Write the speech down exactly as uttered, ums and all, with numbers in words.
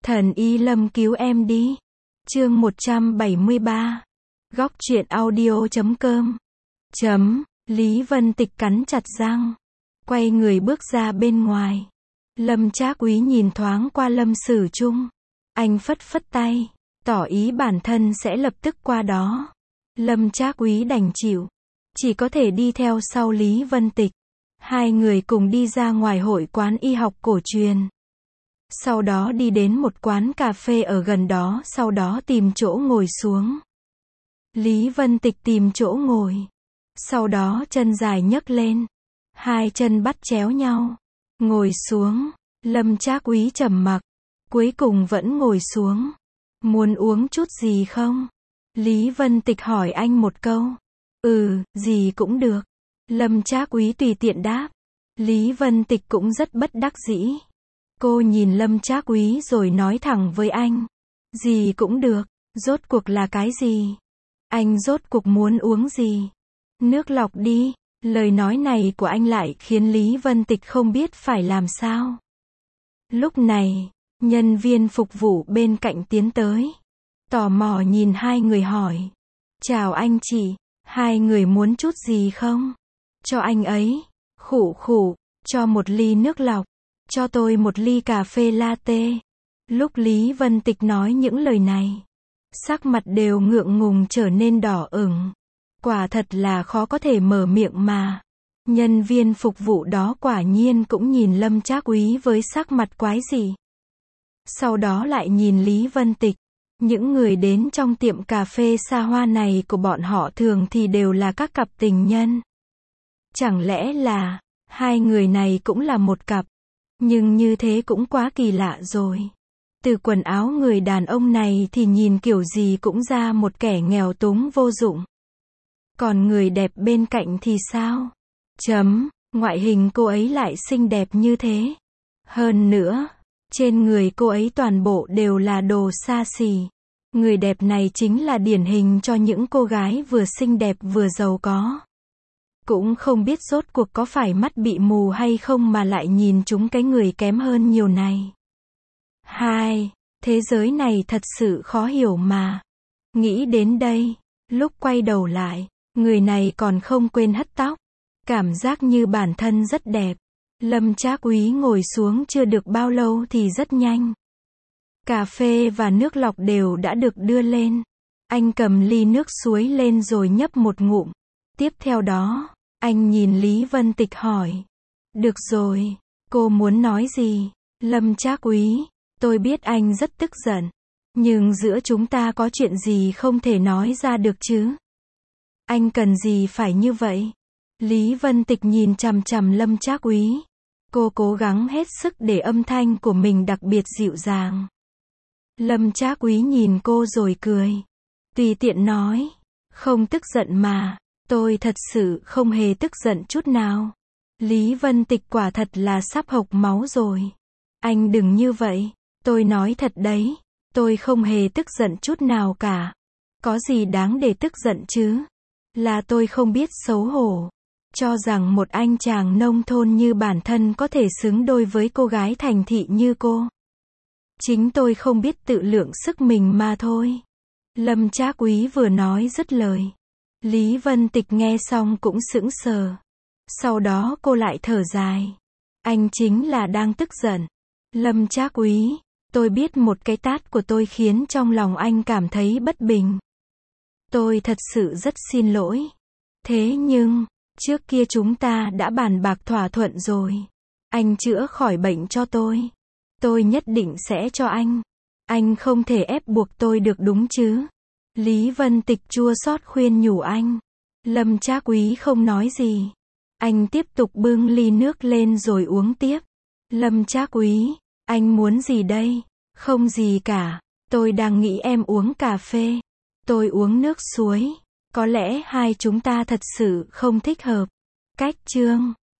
Thần Y Lâm cứu em đi. Chương một trăm bảy mươi ba. Góc truyện audio chấm com. Chấm. Lý Vân Tịch cắn chặt răng, quay người bước ra bên ngoài. Lâm Trác Úy nhìn thoáng qua Lâm Sử Chung. Anh phất phất tay, tỏ ý bản thân sẽ lập tức qua đó. Lâm Trác Úy đành chịu, chỉ có thể đi theo sau Lý Vân Tịch. Hai người cùng đi ra ngoài hội quán y học cổ truyền. Sau đó đi đến một quán cà phê ở gần đó, sau đó tìm chỗ ngồi xuống. Lý Vân Tịch tìm chỗ ngồi, sau đó chân dài nhấc lên, hai chân bắt chéo nhau, ngồi xuống. Lâm Trác Úy trầm mặc, cuối cùng vẫn ngồi xuống. Muốn uống chút gì không? Lý Vân Tịch hỏi anh một câu. Ừ, gì cũng được. Lâm Trác Úy tùy tiện đáp. Lý Vân Tịch cũng rất bất đắc dĩ. Cô nhìn Lâm Trác Úy rồi nói thẳng với anh. Gì cũng được, rốt cuộc là cái gì? Anh rốt cuộc muốn uống gì? Nước lọc đi. Lời nói này của anh lại khiến Lý Vân Tịch không biết phải làm sao. Lúc này, nhân viên phục vụ bên cạnh tiến tới, tò mò nhìn hai người hỏi. Chào anh chị, hai người muốn chút gì không? Cho anh ấy. Khụ khụ, cho một ly nước lọc. Cho tôi một ly cà phê latte. Lúc Lý Vân Tịch nói những lời này, sắc mặt đều ngượng ngùng trở nên đỏ ửng. Quả thật là khó có thể mở miệng mà. Nhân viên phục vụ đó quả nhiên cũng nhìn Lâm Trác Úy với sắc mặt quái dị. Sau đó lại nhìn Lý Vân Tịch. Những người đến trong tiệm cà phê xa hoa này của bọn họ thường thì đều là các cặp tình nhân. Chẳng lẽ là hai người này cũng là một cặp? Nhưng như thế cũng quá kỳ lạ rồi. Từ quần áo người đàn ông này thì nhìn kiểu gì cũng ra một kẻ nghèo túng vô dụng. Còn người đẹp bên cạnh thì sao? Chấm, ngoại hình cô ấy lại xinh đẹp như thế. Hơn nữa, trên người cô ấy toàn bộ đều là đồ xa xỉ. Người đẹp này chính là điển hình cho những cô gái vừa xinh đẹp vừa giàu có. Cũng không biết rốt cuộc có phải mắt bị mù hay không mà lại nhìn chúng cái người kém hơn nhiều này. Hai, thế giới này thật sự khó hiểu mà. Nghĩ đến đây, lúc quay đầu lại, người này còn không quên hất tóc. Cảm giác như bản thân rất đẹp. Lâm Trác Úy ngồi xuống chưa được bao lâu thì rất nhanh. Cà phê và nước lọc đều đã được đưa lên. Anh cầm ly nước suối lên rồi nhấp một ngụm. Tiếp theo đó, anh nhìn Lý Vân Tịch hỏi. Được rồi, cô muốn nói gì? Lâm Trác Úy, tôi biết anh rất tức giận. Nhưng giữa chúng ta có chuyện gì không thể nói ra được chứ? Anh cần gì phải như vậy? Lý Vân Tịch nhìn chằm chằm Lâm Trác Úy. Cô cố gắng hết sức để âm thanh của mình đặc biệt dịu dàng. Lâm Trác Úy nhìn cô rồi cười. Tùy tiện nói. Không tức giận mà. Tôi thật sự không hề tức giận chút nào. Lý Vân Tịch quả thật là sắp hộc máu rồi. Anh đừng như vậy. Tôi nói thật đấy. Tôi không hề tức giận chút nào cả. Có gì đáng để tức giận chứ? Là tôi không biết xấu hổ. Cho rằng một anh chàng nông thôn như bản thân có thể xứng đôi với cô gái thành thị như cô. Chính tôi không biết tự lượng sức mình mà thôi. Lâm Trác Úy vừa nói dứt lời. Lý Vân Tịch nghe xong cũng sững sờ. Sau đó cô lại thở dài. Anh chính là đang tức giận. Lâm Trác Úy, tôi biết một cái tát của tôi khiến trong lòng anh cảm thấy bất bình. Tôi thật sự rất xin lỗi. Thế nhưng, trước kia chúng ta đã bàn bạc thỏa thuận rồi. Anh chữa khỏi bệnh cho tôi. Tôi nhất định sẽ cho anh. Anh không thể ép buộc tôi được đúng chứ? Lý Vân Tịch chua xót khuyên nhủ anh. Lâm Trác Úy không nói gì. Anh tiếp tục bưng ly nước lên rồi uống tiếp. Lâm Trác Úy, anh muốn gì đây? Không gì cả. Tôi đang nghĩ em uống cà phê. Tôi uống nước suối. Có lẽ hai chúng ta thật sự không thích hợp. Cách chương